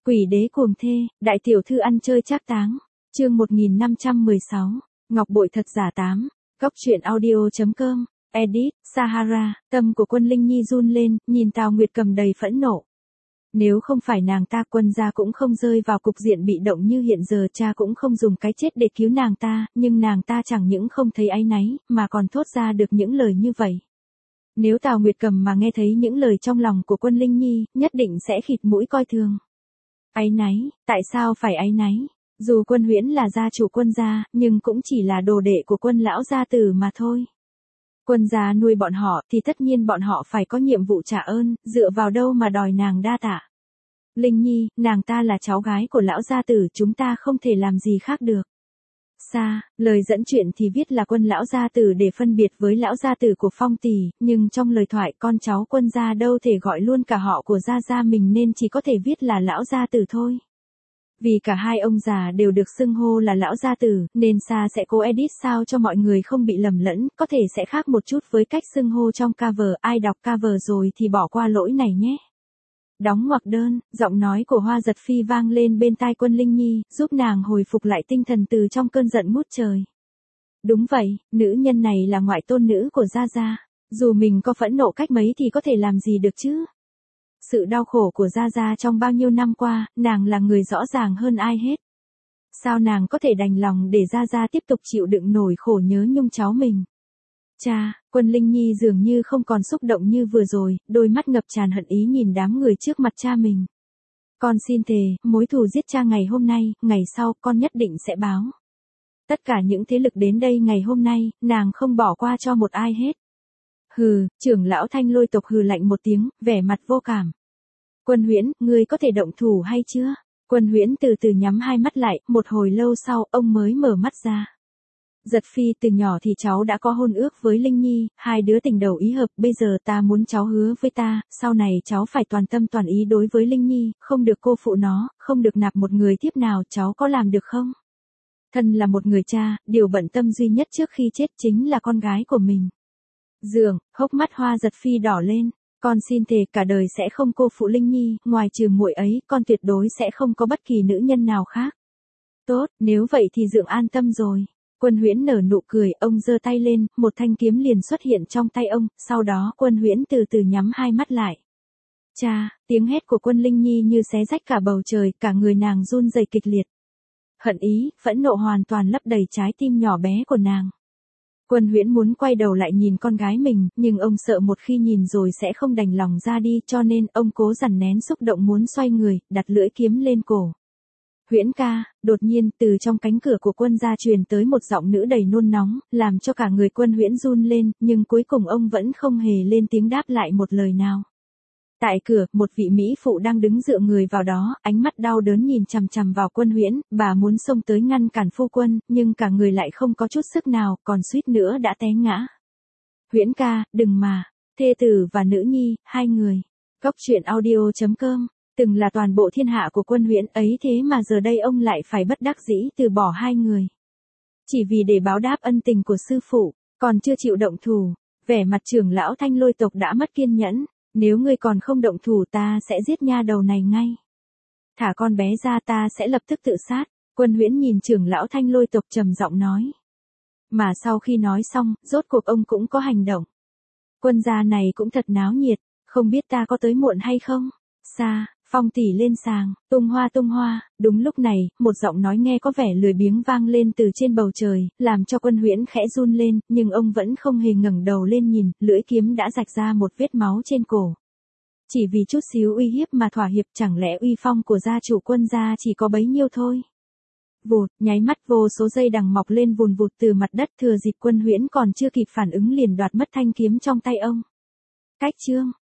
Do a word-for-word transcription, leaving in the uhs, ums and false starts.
Quỷ đế cuồng thê, đại tiểu thư ăn chơi trác táng. Chương một nghìn năm trăm mười sáu. Ngọc bội thật giả tám. Góc truyện audio.com. Edit, Sahara. Tâm của Quân Linh Nhi run lên, nhìn Tào Nguyệt Cầm đầy phẫn nộ. Nếu không phải nàng ta, Quân gia cũng không rơi vào cục diện bị động như hiện giờ, cha cũng không dùng cái chết để cứu nàng ta, nhưng nàng ta chẳng những không thấy áy náy, mà còn thốt ra được những lời như vậy. Nếu Tào Nguyệt Cầm mà nghe thấy những lời trong lòng của Quân Linh Nhi, nhất định sẽ khịt mũi coi thường. Áy náy, tại sao phải áy náy? Dù Quân Huyễn là gia chủ Quân gia, nhưng cũng chỉ là đồ đệ của Quân lão gia tử mà thôi. Quân gia nuôi bọn họ thì tất nhiên bọn họ phải có nhiệm vụ trả ơn, dựa vào đâu mà đòi nàng đa tạ. Linh Nhi, nàng ta là cháu gái của lão gia tử, chúng ta không thể làm gì khác được. Sa, lời dẫn chuyện thì viết là Quân lão gia tử để phân biệt với lão gia tử của Phong tỷ, nhưng trong lời thoại con cháu Quân gia đâu thể gọi luôn cả họ của gia gia mình nên chỉ có thể viết là lão gia tử thôi. Vì cả hai ông già đều được xưng hô là lão gia tử, nên Sa sẽ cố edit sao cho mọi người không bị lầm lẫn, có thể sẽ khác một chút với cách xưng hô trong cover, ai đọc cover rồi thì bỏ qua lỗi này nhé. Đóng ngoặc đơn, giọng nói của Hoa Giật Phi vang lên bên tai Quân Linh Nhi, giúp nàng hồi phục lại tinh thần từ trong cơn giận ngút trời. Đúng vậy, nữ nhân này là ngoại tôn nữ của Gia Gia, dù mình có phẫn nộ cách mấy thì có thể làm gì được chứ? Sự đau khổ của Gia Gia trong bao nhiêu năm qua, nàng là người rõ ràng hơn ai hết. Sao nàng có thể đành lòng để Gia Gia tiếp tục chịu đựng nổi khổ nhớ nhung cháu mình? Cha, Quân Linh Nhi dường như không còn xúc động như vừa rồi, đôi mắt ngập tràn hận ý nhìn đám người trước mặt cha mình. Con xin thề, mối thù giết cha ngày hôm nay, ngày sau con nhất định sẽ báo. Tất cả những thế lực đến đây ngày hôm nay, nàng không bỏ qua cho một ai hết. Hừ, trưởng lão Thanh Lôi tộc hừ lạnh một tiếng, vẻ mặt vô cảm. Quân Huyễn, ngươi có thể động thủ hay chưa? Quân Huyễn từ từ nhắm hai mắt lại, một hồi lâu sau, ông mới mở mắt ra. Giật Phi, từ nhỏ thì cháu đã có hôn ước với Linh Nhi, hai đứa tình đầu ý hợp, bây giờ ta muốn cháu hứa với ta, sau này cháu phải toàn tâm toàn ý đối với Linh Nhi, không được cô phụ nó, không được nạp một người tiếp nào, cháu có làm được không? Thân là một người cha, điều bận tâm duy nhất trước khi chết chính là con gái của mình. Dường, hốc mắt Hoa Giật Phi đỏ lên, con xin thề cả đời sẽ không cô phụ Linh Nhi, ngoài trừ muội ấy, con tuyệt đối sẽ không có bất kỳ nữ nhân nào khác. Tốt, nếu vậy thì Dượng an tâm rồi. Quân Huyễn nở nụ cười, ông giơ tay lên, một thanh kiếm liền xuất hiện trong tay ông, sau đó Quân Huyễn từ từ nhắm hai mắt lại. Cha, tiếng hét của Quân Linh Nhi như xé rách cả bầu trời, cả người nàng run rẩy kịch liệt. Hận ý, phẫn nộ hoàn toàn lấp đầy trái tim nhỏ bé của nàng. Quân Huyễn muốn quay đầu lại nhìn con gái mình, nhưng ông sợ một khi nhìn rồi sẽ không đành lòng ra đi, cho nên ông cố dằn nén xúc động muốn xoay người, đặt lưỡi kiếm lên cổ. Huyễn ca, đột nhiên từ trong cánh cửa của Quân gia truyền tới một giọng nữ đầy nôn nóng, làm cho cả người Quân Huyễn run lên, nhưng cuối cùng ông vẫn không hề lên tiếng đáp lại một lời nào. Tại cửa, một vị mỹ phụ đang đứng dựa người vào đó, ánh mắt đau đớn nhìn chằm chằm vào Quân Huyễn, bà muốn xông tới ngăn cản phu quân, nhưng cả người lại không có chút sức nào, còn suýt nữa đã té ngã. Huyễn ca, đừng mà, thê tử và nữ nhi, hai người. Góc truyện audio.com. Từng là toàn bộ thiên hạ của Quân Huyễn ấy, thế mà giờ đây ông lại phải bất đắc dĩ từ bỏ hai người. Chỉ vì để báo đáp ân tình của sư phụ, còn chưa chịu động thủ, vẻ mặt trưởng lão Thanh Lôi tộc đã mất kiên nhẫn, nếu ngươi còn không động thủ ta sẽ giết nha đầu này ngay. Thả con bé ra ta sẽ lập tức tự sát, Quân Huyễn nhìn trưởng lão Thanh Lôi tộc trầm giọng nói. Mà sau khi nói xong, rốt cuộc ông cũng có hành động. Quân gia này cũng thật náo nhiệt, không biết ta có tới muộn hay không? Sa, Phong tỷ lên sàng, tung hoa tung hoa, đúng lúc này, một giọng nói nghe có vẻ lười biếng vang lên từ trên bầu trời, làm cho Quân Huyễn khẽ run lên, nhưng ông vẫn không hề ngẩng đầu lên nhìn, lưỡi kiếm đã rạch ra một vết máu trên cổ. Chỉ vì chút xíu uy hiếp mà thỏa hiệp, chẳng lẽ uy phong của gia chủ Quân gia chỉ có bấy nhiêu thôi? Vụt, nháy mắt vô số dây đằng mọc lên vùn vụt từ mặt đất, thừa dịp Quân Huyễn còn chưa kịp phản ứng liền đoạt mất thanh kiếm trong tay ông. Cách chương